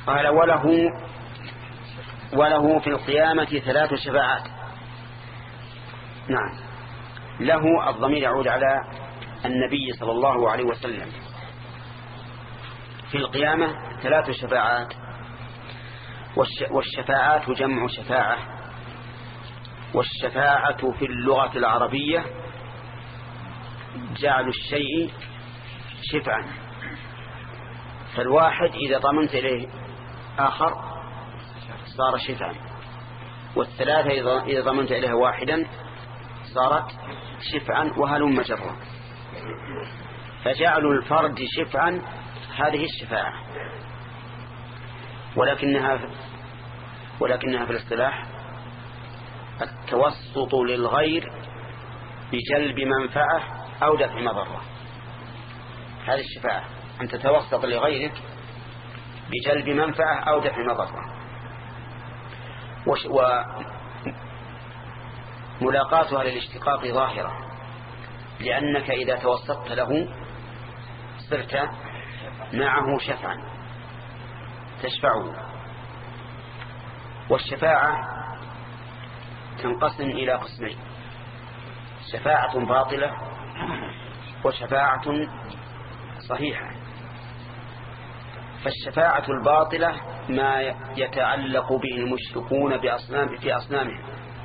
قال وله في القيامة 3 شفاعات. نعم، له الضمير يعود على النبي صلى الله عليه وسلم. في القيامة 3 شفاعات، والشفاعات جمع شفاعة. والشفاعة في اللغة العربية جعل الشيء شفعا، فالواحد إذا ضمنت إليه آخر صار شفعا، والثلاثة إذا ضمنت إليه واحدا صارت شفعا، وهلم جرا. فجعل الفرد شفعا هذه الشفاعة، ولكنها في الاصطلاح التوسط للغير بجلب منفعة أو دفع مضرة. هذه الشفاعة أن تتوسط لغيرك بجلب منفعة أو دفع مضرة. وملاقاتها للاشتقاق ظاهرة، لأنك إذا توسطت له صرت معه شفعا تشفعه. والشفاعة تنقسم إلى قسمين: شفاعة باطلة وشفاعة صحيحة. فالشفاعة الباطلة ما يتعلق به المشركون في أصنامهم،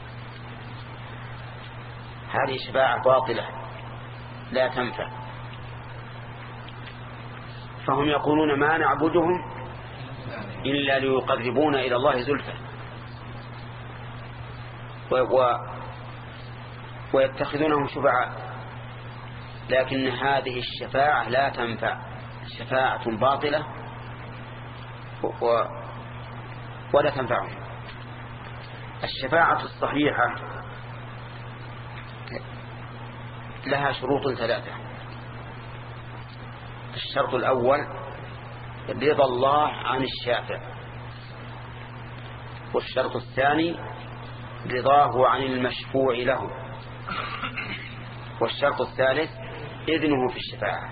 هذه شفاعة باطلة لا تنفع. فهم يقولون ما نعبدهم إلا ليقربونا إلى الله زلفى، ويتخذونهم شفعاء، لكن هذه الشفاعة لا تنفع، شفاعة باطلة ولا تنفعهم. الشفاعة الصحيحة لها شروط 3. الشرط الأول رضا الله عن الشافع، والشرط الثاني رضاه عن المشفوع له، والشرط الثالث إذنه في الشفاعة.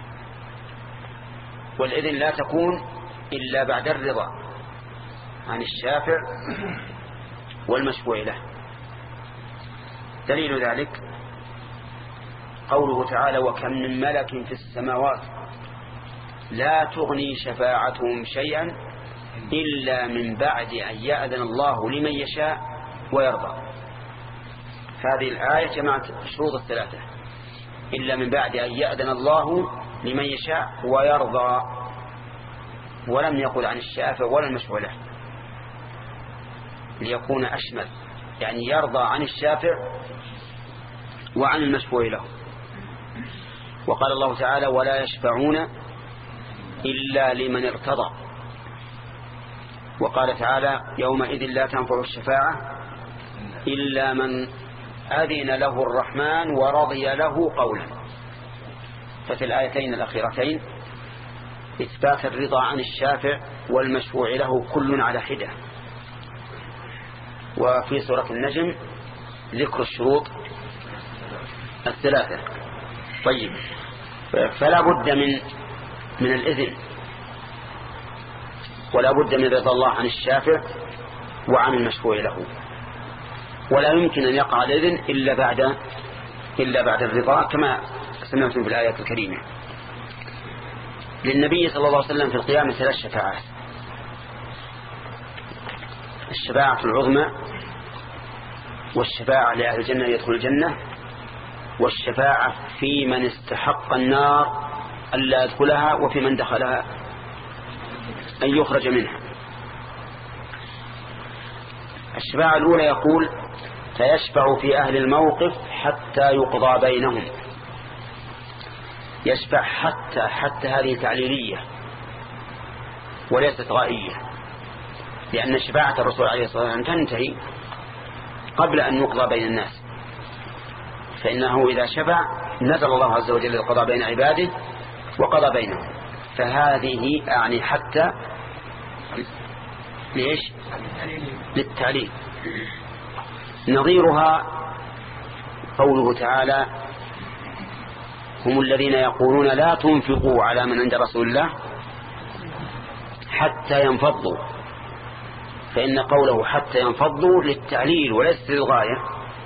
والإذن لا تكون إلا بعد الرضا عن الشافع والمشفوع له. دليل ذلك قوله تعالى: وكم من ملك في السماوات لا تغني شفاعتهم شيئا إلا من بعد أن يأذن الله لمن يشاء ويرضى. هذه الآية جمعت الشروط 3: إلا من بعد أن يأذن الله لمن يشاء ويرضى، ولم يقل عن الشافع ولا المشفوع له ليكون أشمل، يعني يرضى عن الشافع وعن المشفوع له. وقال الله تعالى: ولا يشفعون إلا لمن ارتضى. وقال تعالى: يومئذ لا تنفع الشفاعة إلا من أذن له الرحمن ورضي له قولا. ففي الآيتين الأخيرتين إثبات الرضا عن الشافع والمشفوع له كل على حدة. وفي سورة النجم ذكر الشروط 3. طيب، فلا بد من الإذن، ولا بد من رضا الله عن الشافع وعن المشفوع له، ولا يمكن أن يقع الإذن إلا بعد الرضا، كما سمعتم في الآية الكريمة. للنبي صلى الله عليه وسلم في القيامة 3 شفاعات: الشفاعة العظمى، والشفاعة لأهل الجنة يدخل الجنة، والشفاعة في من استحق النار ألا يدخلها، وفي من دخلها أن يخرج منها. الشفاعة الأولى يقول: فيشفع في أهل الموقف حتى يقضى بينهم. يشفع حتى هذه تعليلية وليست غائية، لأن شفاعة الرسول عليه الصلاة والسلام تنتهي قبل أن يقضى بين الناس، فإنه إذا شفع نزل الله عز وجل القضاء بين عباده وقضى بينهم. فهذه أعني حتى ليش؟ للتعليل. نظيرها قوله تعالى: هم الذين يقولون لا تنفقوا على من عند رسول الله حتى ينفضوا، فإن قوله حتى ينفضوا للتعليل وليس للغاية،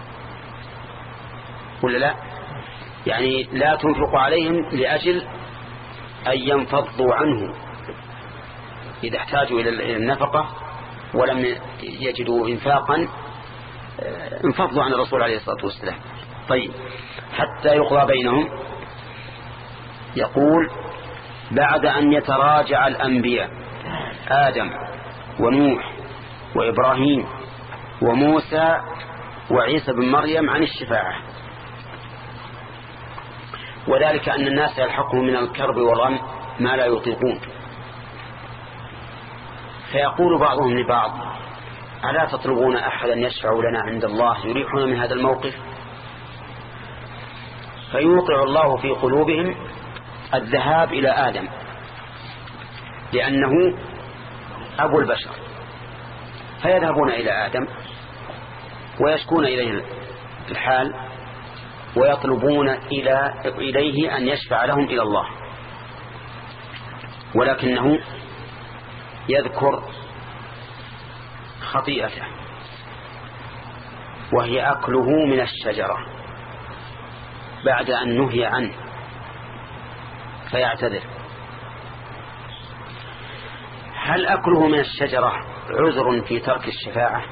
ولا لا؟ يعني لا تنفق عليهم لأجل أن ينفضوا عنه إذا احتاجوا إلى النفقة ولم يجدوا إنفاقا انفضوا عن الرسول عليه الصلاة والسلام. طيب، حتى يقضى بينهم. يقول بعد أن يتراجع الأنبياء آدم ونوح وإبراهيم وموسى وعيسى بن مريم عن الشفاعة، وذلك أن الناس يلحقهم من الكرب والغم ما لا يطيقون، فيقول بعضهم لبعض ألا تطلبون أحدا يشفع لنا عند الله يريحنا من هذا الموقف؟ فيوقع الله في قلوبهم الذهاب إلى آدم لأنه أبو البشر، فيذهبون إلى آدم ويشكون إليه الحال ويطلبون إليه أن يشفع لهم إلى الله، ولكنه يذكر خطيئته وهي أكله من الشجرة بعد أن نهي عنه فيعتذر. هل أكله من الشجرة عذر في ترك الشفاعة؟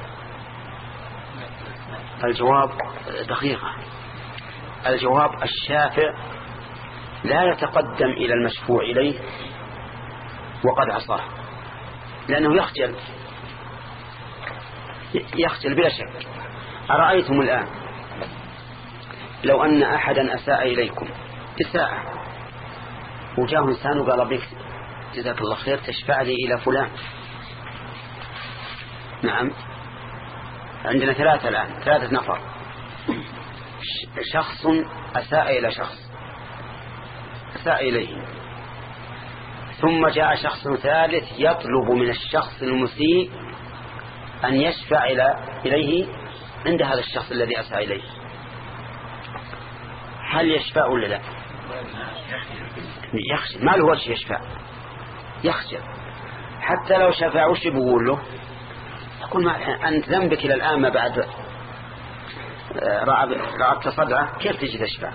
الجواب دقيقة. الجواب الشافع لا يتقدم إلى المشفوع إليه وقد عصاه، لأنه يخجل بلا شك. أرأيتم الآن لو أن أحدا أساء إليكم إساءة وجاء إنسان وقال بك جزاك الله خير تشفع لي إلى فلان. نعم، عندنا ثلاثة نفر، شخص أساء إلى شخص أساء إليه، ثم جاء شخص ثالث يطلب من الشخص المسيء أن يشفع إليه عند هذا الشخص الذي أساء إليه. هل يشفع ولا لا؟ يخجل، ما له وجه يشفع، يخجل. حتى لو شفع وش بيقول له؟ يقول أنت ذنبك إلى الآن ما بعد رعبت صدعه، كيف تجي تشفع؟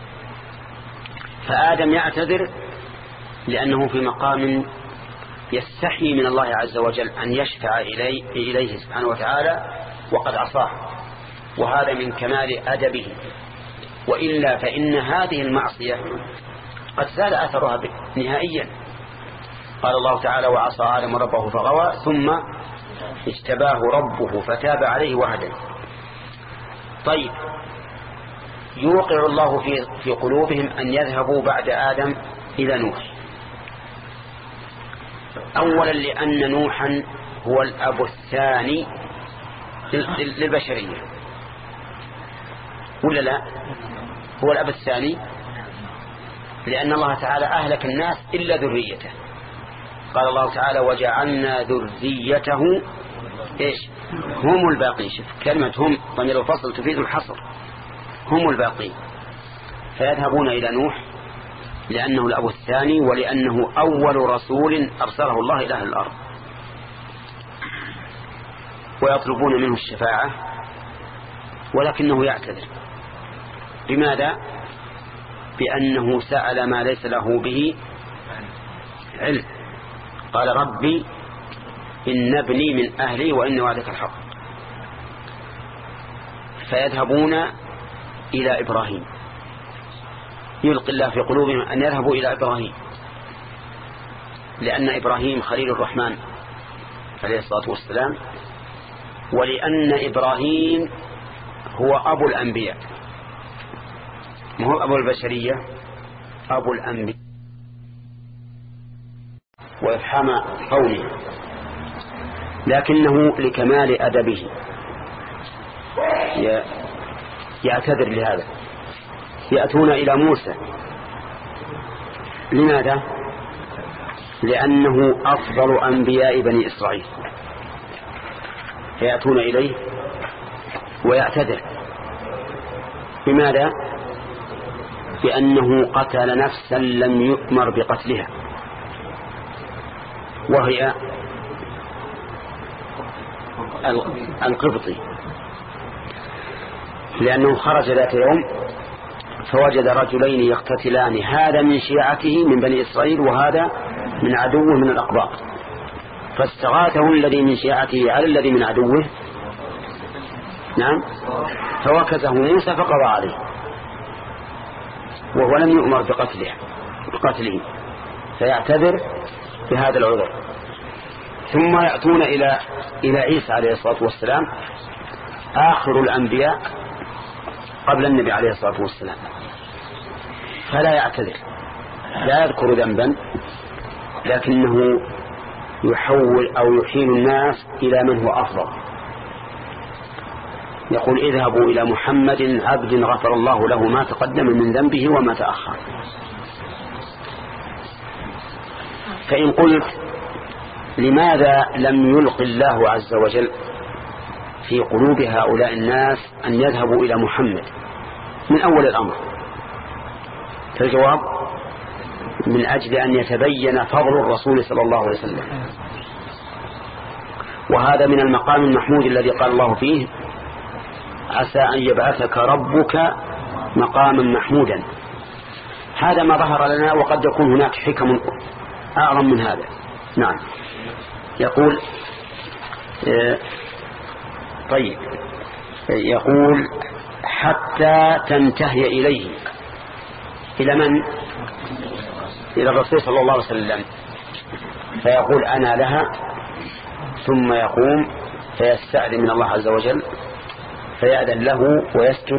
فآدم يعتذر لأنه في مقام يستحي من الله عز وجل أن يشفع إليه سبحانه وتعالى وقد عصاه، وهذا من كمال أدبه، وإلا فإن هذه المعصية قد زال أثرها نهائيا. قال الله تعالى وعصى آدم ربه فغوى ثم اجتباه ربه فتاب عليه وهدى. طيب، يوقع الله في قلوبهم أن يذهبوا بعد آدم إلى نوح، أولا لأن نوحا هو الأب الثاني للبشرية، ولا لا؟ هو الأب الثاني لأن الله تعالى أهلك الناس إلا ذريته. قال الله تعالى وجعلنا ذريته إيش؟ هم الباقين. شوف كلمة هم ضمير الفصل تفيد الحصر، هم الباقين. فيذهبون إلى نوح لأنه الأب الثاني ولأنه أول رسول أرسله الله إلى أهل الأرض، ويطلبون منه الشفاعة ولكنه يعتذر. لماذا؟ بأنه سأل ما ليس له به علم. قال ربي إن ابني من أهلي وإن وعدك الحق. فيذهبون إلى إبراهيم، يلقي الله في قلوبهم أن يذهبوا إلى إبراهيم، لأن إبراهيم خليل الرحمن عليه الصلاة والسلام، ولأن إبراهيم هو أبو الأنبياء، ما هو أبو البشرية، أبو الأنبياء. ويفهم قوله، لكنه لكمال أدبه يعتذر لهذا. يأتون إلى موسى، لماذا؟ لأنه أفضل أنبياء بني إسرائيل، فيأتون إليه ويعتذر. لماذا؟ لأنه قتل نفسا لم يؤمر بقتلها، وهي القبطي، لأنه خرج ذات يوم فوجد رجلين يقتتلان، هذا من شيعته من بني إسرائيل وهذا من عدوه من الأقباط، فاستغاثه الذي من شيعته على الذي من عدوه، نعم، فوكزه موسى فقضى عليه، وهو لم يؤمر بقتله فيعتذر بهذا العذر. ثم يأتون إلى عيسى عليه الصلاة والسلام آخر الأنبياء قبل النبي عليه الصلاة والسلام، فلا يعتذر، لا يذكر ذنبا، لكنه يحول أو يحيل الناس إلى من هو أفضل، يقول اذهبوا إلى محمد عبد غفر الله له ما تقدم من ذنبه وما تأخر. فإن قلت لماذا لم يلق الله عز وجل في قلوب هؤلاء الناس أن يذهبوا إلى محمد من أول الأمر؟ فالجواب من أجل أن يتبين فضل الرسول صلى الله عليه وسلم، وهذا من المقام المحمود الذي قال الله فيه عسى أن يبعثك ربك مقاما محمودا. هذا ما ظهر لنا، وقد يكون هناك حكم أعظم من هذا. نعم. يقول طيب، يقول حتى تنتهي إليه، إلى من؟ إلى الرسول صلى الله عليه وسلم، فيقول أنا لها، ثم يقوم فيستأذن من الله عز وجل فيأذن له ويسجد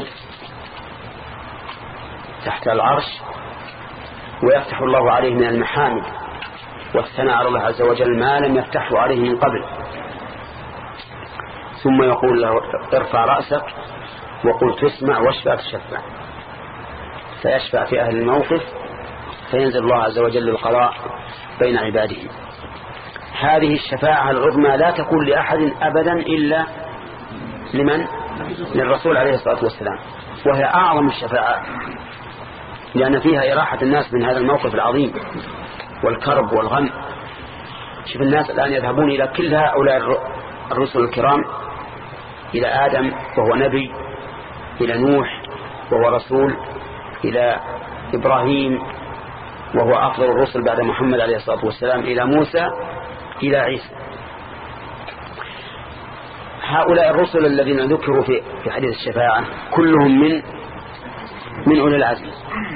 تحت العرش، ويفتح الله عليه من المحامد والثناء على الله عز وجل ما لم يفتحه عليه من قبل، ثم يقول له ارفع رأسك وقل تسمع واشفع تشفع، فيشفع في أهل الموقف فينزل الله عز وجل للقضاء بين عباده. هذه الشفاعة العظمى لا تكون لأحد أبدا إلا لمن؟ للرسول عليه الصلاة والسلام، وهي أعظم الشفاعات، لأن فيها إراحة الناس من هذا الموقف العظيم والكرب والغم. شوف الناس الآن يذهبون إلى كل هؤلاء الرسل الكرام، إلى آدم وهو نبي، إلى نوح وهو رسول، إلى إبراهيم وهو أفضل الرسل بعد محمد عليه الصلاة والسلام، إلى موسى، إلى عيسى. هؤلاء الرسل الذين ذكروا في حديث الشفاعة كلهم من أولي العزم.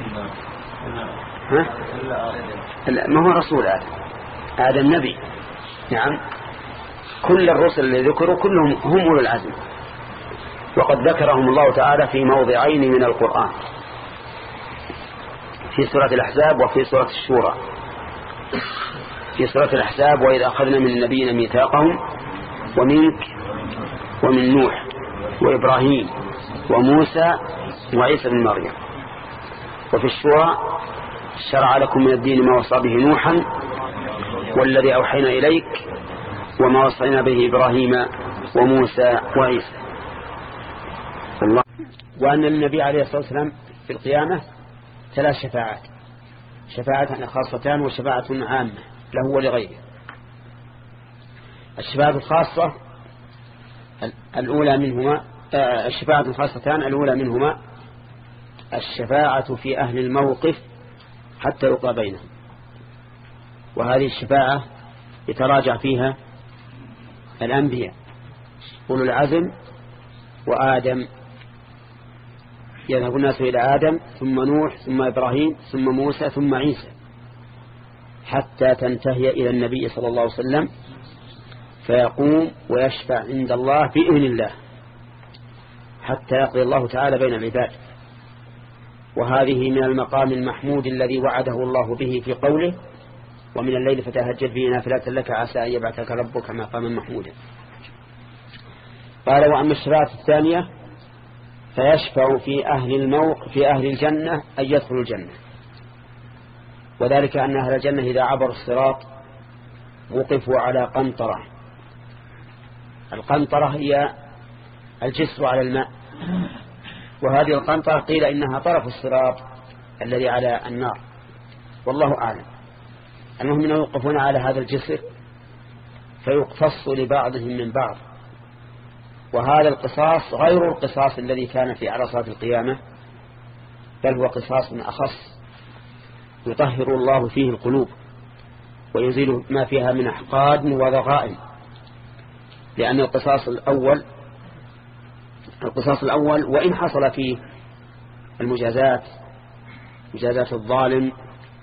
ها؟ ما هو رسول آدم نبي. نعم، كل الرسل اللي ذكروا كلهم هم أولي العزم، وقد ذكرهم الله تعالى في موضعين من القرآن، في سورة الأحزاب وفي سورة الشورى. في سورة الأحزاب وإذا أخذنا من النبيين ميثاقهم ومنك ومن نوح وإبراهيم وموسى وعيسى بن مريم. وفي الشورى شرع لكم من الدين ما وصى به نوحا والذي أوحينا إليك وما وصينا به إبراهيم وموسى وعيسى. الله. وأن النبي عليه الصلاة والسلام في القيامة 3 شفاعات، شفاعة خاصتان وشفاعة عامة له ولغيره. الشفاعة الخاصة الأولى منهما الشفاعة الخاصتان الأولى منهما الشفاعة في أهل الموقف حتى يقضى بينهم، وهذه الشفاعة يتراجع فيها الأنبياء أولو العزم وآدم، يذهب الناس إلى آدم ثم نوح ثم إبراهيم ثم موسى ثم عيسى حتى تنتهي إلى النبي صلى الله عليه وسلم، فيقوم ويشفع عند الله بإذن الله حتى يقضي الله تعالى بين العباد. وهذه من المقام المحمود الذي وعده الله به في قوله ومن الليل فتهجد به نافلة لك عسى أن يبعثك ربك مقاما محمودا. قال وأما الشفاعة الثانية فيشفع في أهل الجنة أن يدخلوا الجنة، وذلك أن أهل الجنة إذا عبروا الصراط وقفوا على قنطرة. القنطرة هي الجسر على الماء، وهذه القنطرة قيل إنها طرف الصراط الذي على النار، والله أعلم. المهم أنهم يوقفون على هذا الجسر فيقتص لبعضهم من بعض. وهذا القصاص غير القصاص الذي كان في عرصات القيامة، بل هو قصاص أخص يطهر الله فيه القلوب ويزيل ما فيها من أحقاد وضغائن. لأن القصاص الأول وإن حصل فيه مجازات الظالم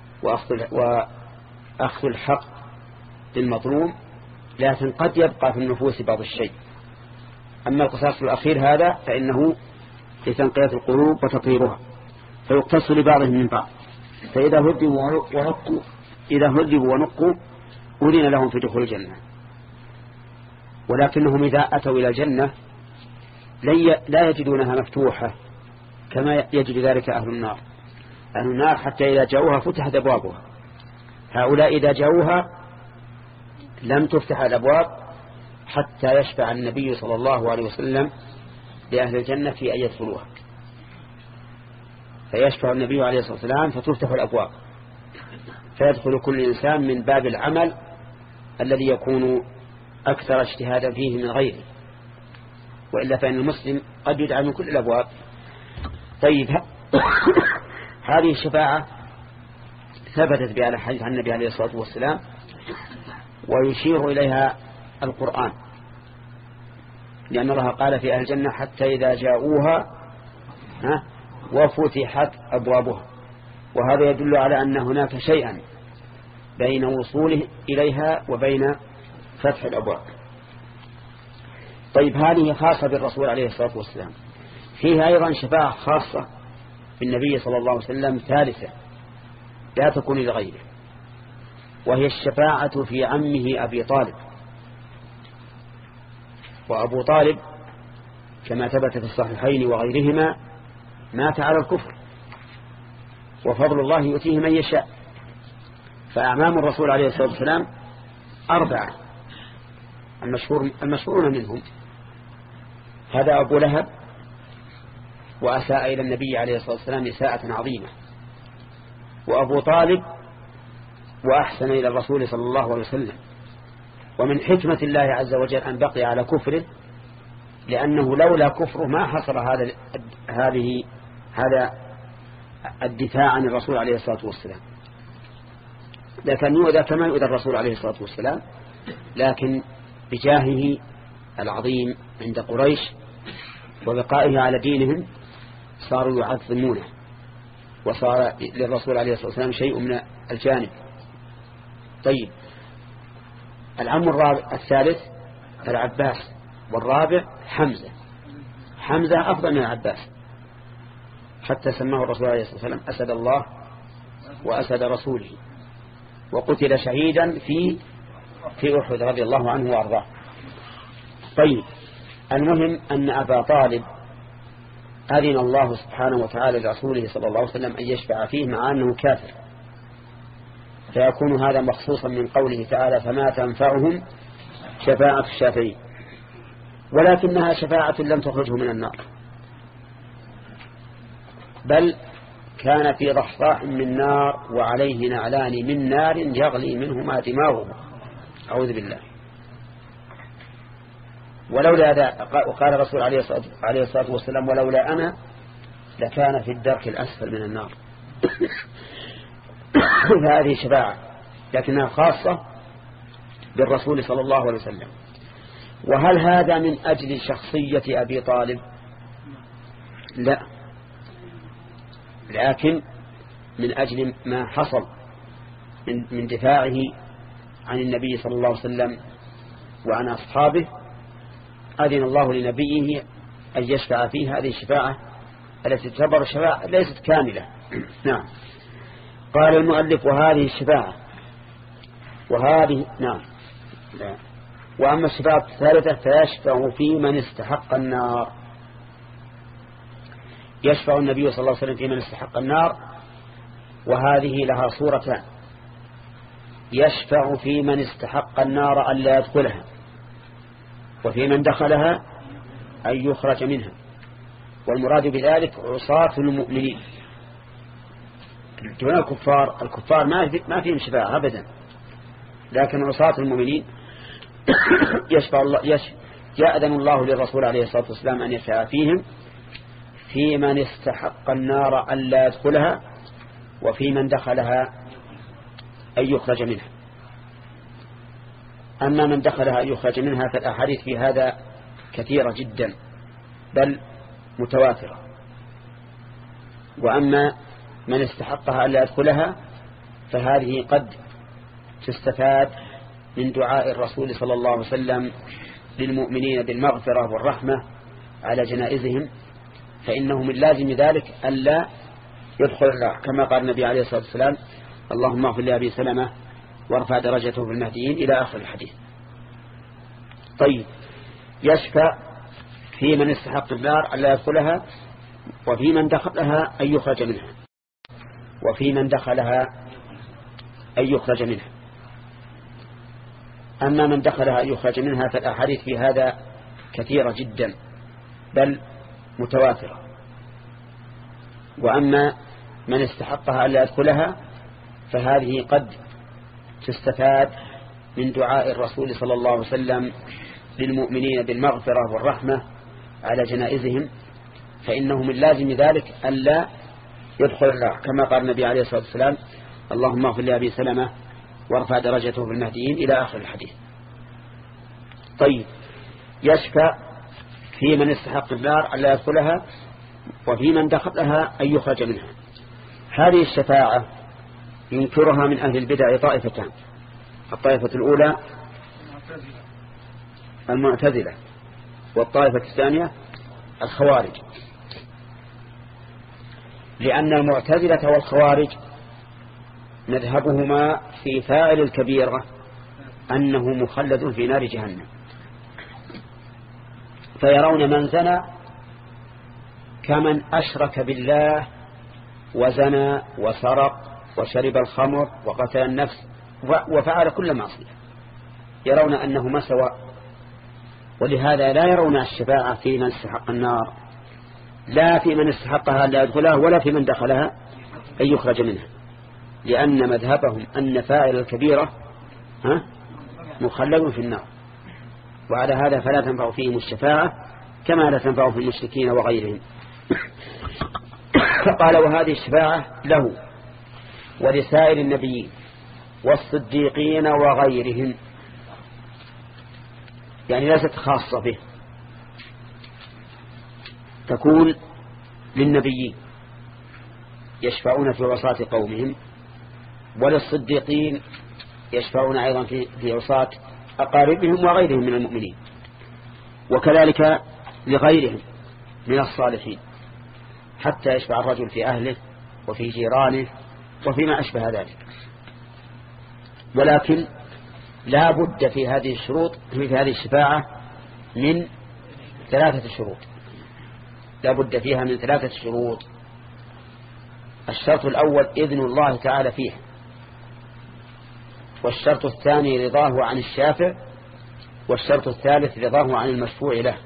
وأخذ الحق للمظلوم، لكن قد يبقى في النفوس بعض الشيء. أما القصاص الأخير هذا فإنه لتنقية القلوب وتطهيرها، فيقتص لبعضهم من بعض. فإذا هذبوا ونقوا أذن لهم في دخول الجنة. ولكنهم إذا أتوا إلى الجنة لا يجدونها مفتوحة كما يجد ذلك أهل النار. أهل النار حتى إذا جاءوها فتحت أبوابها، هؤلاء إذا جاءوها لم تفتح الأبواب حتى يشفع النبي صلى الله عليه وسلم لأهل الجنة في أن يدخلوها، فيشفع النبي عليه الصلاة والسلام فتفتح الأبواب، فيدخل كل إنسان من باب العمل الذي يكون أكثر اجتهادا فيه من غيره، وإلا فإن المسلم قد يدعى من كل الأبواب. طيب هذه الشفاعة ثبتت بهذا الحديث عن النبي عليه الصلاة والسلام، ويشير إليها القرآن، لأن الله قال في أهل الجنة حتى إذا جاءوها وفتحت أبوابها. وهذا يدل على أن هناك شيئا بين وصوله إليها وبين فتح الأبواب. طيب هذه خاصة بالرسول عليه الصلاة والسلام. فيها أيضا شفاعة خاصة بالنبي صلى الله عليه وسلم ثالثة لا تكون لغيره، وهي الشفاعة في عمه أبي طالب. وأبو طالب كما ثبت في الصحيحين وغيرهما مات على الكفر، وفضل الله يؤتيه من يشاء. فأعمام الرسول عليه الصلاة والسلام 4، المشهورون منهم هذا أبو لهب، وأساء إلى النبي عليه الصلاة والسلام إساءة عظيمة، وأبو طالب وأحسن إلى الرسول صلى الله عليه وسلم. ومن حكمة الله عز وجل أن بقي على كفره، لأنه لولا كفره ما حصل هذا الدفاع عن الرسول عليه الصلاة والسلام. لكن يؤذى كما يؤذى الرسول عليه الصلاة والسلام، لكن بجاهه العظيم عند قريش وبقائه على دينهم صاروا يعظمونه، وصار للرسول عليه الصلاة والسلام شيء من الجانب. طيب العم الثالث العباس، والرابع حمزة أفضل من العباس، حتى سماه الرسول عليه الصلاة والسلام أسد الله وأسد رسوله، وقتل شهيدا في أحد رضي الله عنه وأرضاه. طيب المهم أن أبا طالب أذن الله سبحانه وتعالى لرسوله صلى الله عليه وسلم أن يشفع فيه مع أنه كافر، فيكون هذا مخصوصا من قوله تعالى فما تنفعهم شفاعة الشافعين، ولكنها شفاعة لم تخرجه من النار، بل كان في ضحضاح من نار وعليه نعلان من نار يغلي منهما دماغه، أعوذ بالله. ولولا هذا وقال الرسول عليه الصلاة والسلام ولولا أنا لكان في الدرك الأسفل من النار. فهذه شفاعة لكنها خاصة بالرسول صلى الله عليه وسلم. وهل هذا من أجل شخصية أبي طالب؟ لا، لكن من أجل ما حصل من دفاعه عن النبي صلى الله عليه وسلم وعن أصحابه، أذن الله لنبيه أن يشفع فيه هذه الشفاعة التي تعتبر الشفاعة ليست كاملة. نعم. قال المؤلف وهذه الشفاعة لا. وأما الشفاعة الثالثة فيشفع في من استحق النار. يشفع النبي صلى الله عليه وسلم في من استحق النار، وهذه لها صورتان: يشفع في من استحق النار أن لا يدخلها، وفي من دخلها أن يخرج منها. والمراد بذلك عصاة المؤمنين دون الكفار ما فيهم شفاعة أبدا، لكن عصاة المؤمنين يأذن الله للرسول عليه الصلاة والسلام أن يشفع فيهم في من استحق النار أن لا يدخلها وفي من دخلها أن يخرج منها. أما من دخلها أن يخرج منها فالأحاديث في هذا كثيرة جدا بل متواترة. وأما من استحقها أن لا يدخلها فهذه قد تستفاد من دعاء الرسول صلى الله عليه وسلم للمؤمنين بالمغفرة والرحمة على جنائزهم، فإنه من لازم ذلك ألا يدخل النار، كما قال النبي عليه الصلاة والسلام: اللهم اغفر لأبي سلمة وارفع درجته في المهديين إلى آخر الحديث. طيب، يشفع في من استحق النار ألا يدخلها وفي من دخلها أن يخرج منها وفي من دخلها أن يخرج منها. أما من دخلها أن يخرج منها فالأحاديث في هذا كثيرة جدا بل متواترة. وأما من استحقها أن لا يدخلها فهذه قد تستفاد من دعاء الرسول صلى الله عليه وسلم للمؤمنين بالمغفرة والرحمة على جنائزهم، فإنه من لازم ذلك ألا يدخل النار، كما قال النبي عليه الصلاة والسلام: اللهم اغفر لأبي سلمة وارفع درجته في المهديين إلى آخر الحديث. طيب، يشفع في من استحق النار ألا يدخلها وفي من دخلها أن يخرج منها. هذه الشفاعة ينكرها من أهل البدع طائفتان: الطائفة الأولى المعتزلة، والطائفة الثانية الخوارج. لأن المعتزلة والخوارج مذهبهما في فاعل الكبيرة أنه مخلد في نار جهنم، فيرون من زنى كمن أشرك بالله وزنى وسرق وشرب الخمر وقتل النفس وفعل كل معصية، يرون أنهما سواء. ولهذا لا يرون الشفاعة في من استحق النار، لا في من استحقها لا يدخلها ولا في من دخلها أن يخرج منها، لأن مذهبهم أن فاعل الكبيرة مخلد في النار، وعلى هذا فلا تنفع فيهم الشفاعة كما لا تنفع في المشركين وغيرهم. فقال: وهذه الشفاعة له ولسائر النبيين والصديقين وغيرهم، يعني ليست خاصة به، تكون للنبيين يشفعون في وصاة قومهم، وللصديقين يشفعون أيضا في وصاة أقاربهم وغيرهم من المؤمنين، وكذلك لغيرهم من الصالحين، حتى يشفع الرجل في أهله وفي جيرانه وفيما أشبه ذلك. ولكن لا بد في هذه الشروط، في هذه الشفاعة، من 3 شروط، لا بد فيها من 3 شروط. الشرط الأول إذن الله تعالى فيه، والشرط الثاني رضاه عن الشافع، والشرط الثالث رضاه عن المشفوع له.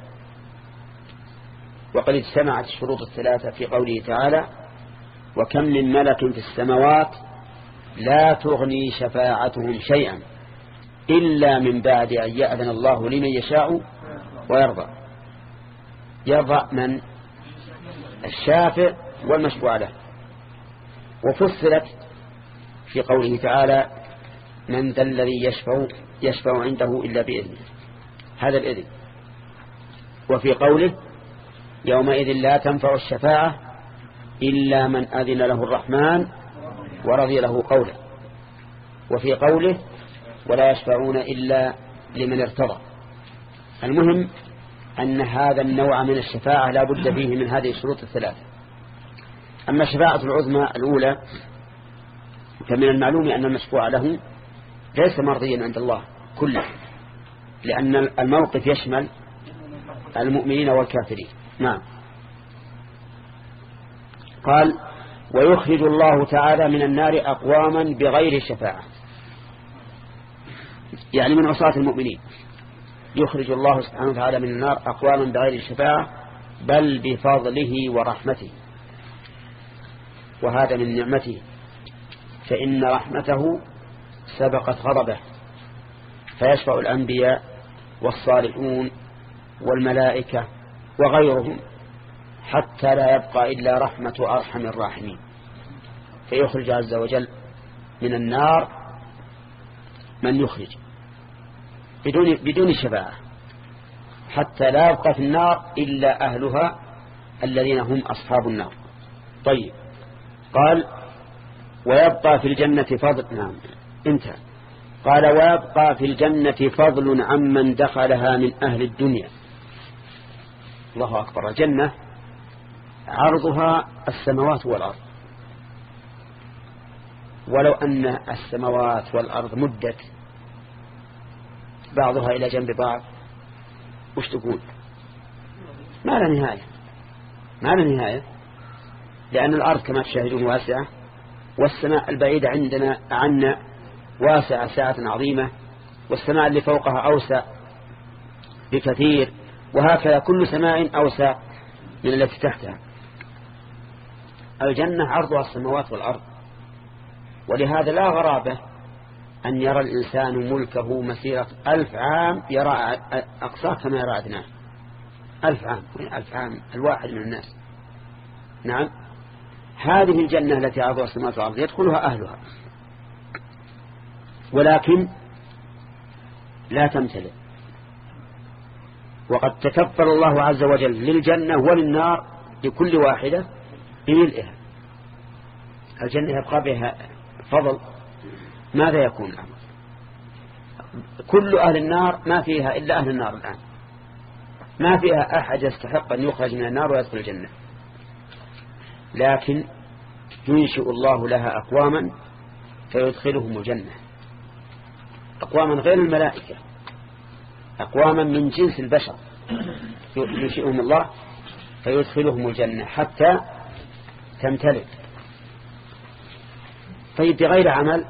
وقد اجتمعت الشروط الثلاثة في قوله تعالى: وكم من ملك في السماوات لا تغني شفاعتهم شيئا إلا من بعد أن يأذن الله لمن يشاء ويرضى. يرضى من؟ الشافع والمشفوع له. وفصلت في قوله تعالى: من ذا الذي يشفع عنده إلا بإذنه، هذا الإذن. وفي قوله: يومئذ لا تنفع الشفاعة إلا من أذن له الرحمن ورضي له قوله. وفي قوله: ولا يشفعون إلا لمن ارتضى. المهم أن هذا النوع من الشفاعة لا بد فيه من هذه الشروط الثلاثة. أما الشفاعة العظمى الأولى فمن المعلوم أن المشفوع له ليس مرضيا عند الله كله، لأن الموقف يشمل المؤمنين والكافرين. نعم. قال: ويخرج الله تعالى من النار أقواما بغير شفاعة، يعني من عصاة المؤمنين. يخرج الله سبحانه وتعالى من النار أقواما بغير شفاعة بل بفضله ورحمته، وهذا من نعمته، فإن رحمته سبقت غضبه، فيشفع الأنبياء والصالحون والملائكة وغيرهم، حتى لا يبقى إلا رحمة أرحم الراحمين، فيخرج عز وجل من النار من يخرج بدون شفاعة، حتى لا يبقى في النار إلا أهلها الذين هم أصحاب النار. طيب، قال ويبقى في الجنة فضل. نعم انتهى. قال ويبقى في الجنة فضل عمن دخلها من أهل الدنيا. الله أكبر. الجنة عرضها السماوات والأرض، ولو أن السماوات والأرض مدت بعضها إلى جنب بعض وش تقول؟ ما لا نهاية، ما لا نهاية، لأن الأرض كما تشاهدون واسعة، والسماء البعيدة عنا واسعة ساعة عظيمة، والسماء اللي فوقها أوسع بكثير، وهكذا كل سماء أوسع من التي تحتها. الجنة عرضها السماوات والأرض، ولهذا لا غرابة أن يرى الإنسان ملكه مسيرة 1000 عام، يرى أقصاه كما يرى أدناه. 1000 عام، 1000 عام الواحد من الناس. نعم، هذه الجنة التي عرضها السماوات والأرض يدخلها أهلها، ولكن لا تمتلئ، وقد تكفل الله عز وجل للجنة وللنار لكل واحدة بملئها. الجنة يبقى بها فضل، ماذا يكون الأمر؟ كل أهل النار ما فيها إلا أهل النار الآن، ما فيها أحد يستحق أن يخرج من النار ويدخل الجنة، لكن ينشئ الله لها أقواما فيدخلهم الجنة، أقواما غير الملائكة، أقواما من جنس البشر ينشئهم الله فيدخلهم الجنة حتى تمتلئ. طيب بغير عمل؟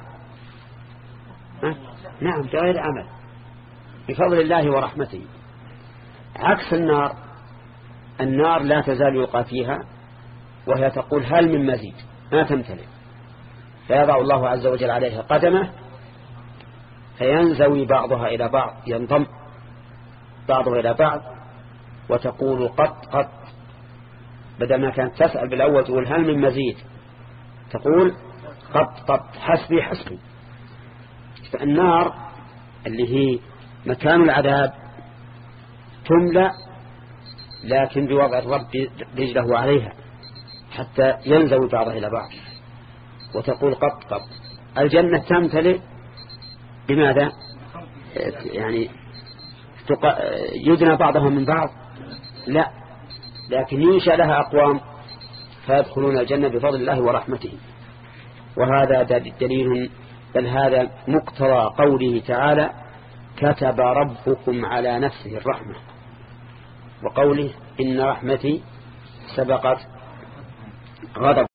نعم بغير عمل، بفضل الله ورحمته. عكس النار، النار لا تزال يلقى فيها وهي تقول هل من مزيد، ما تمتلئ، فيضع الله عز وجل عليها قدمه فينزوي بعضها إلى بعض، ينضم بعضها إلى بعض، وتقول قط، بدل ما كانت تسأل بالأول تقول هل من مزيد، تقول قط حسبي. فالنار اللي هي مكان العذاب تملأ، لكن بوضع الرب رجله عليها حتى ينزوي بعضها إلى بعض، وتقول قط. الجنة تمتلئ بماذا؟ يعني يدنى بعضها من بعض؟ لا، لكن ينشأ لها أقوام فيدخلون الجنة بفضل الله ورحمته. وهذا دليل، بل هذا مقتضى قوله تعالى كتب ربكم على نفسه الرحمة، وقوله إن رحمتي سبقت غضب.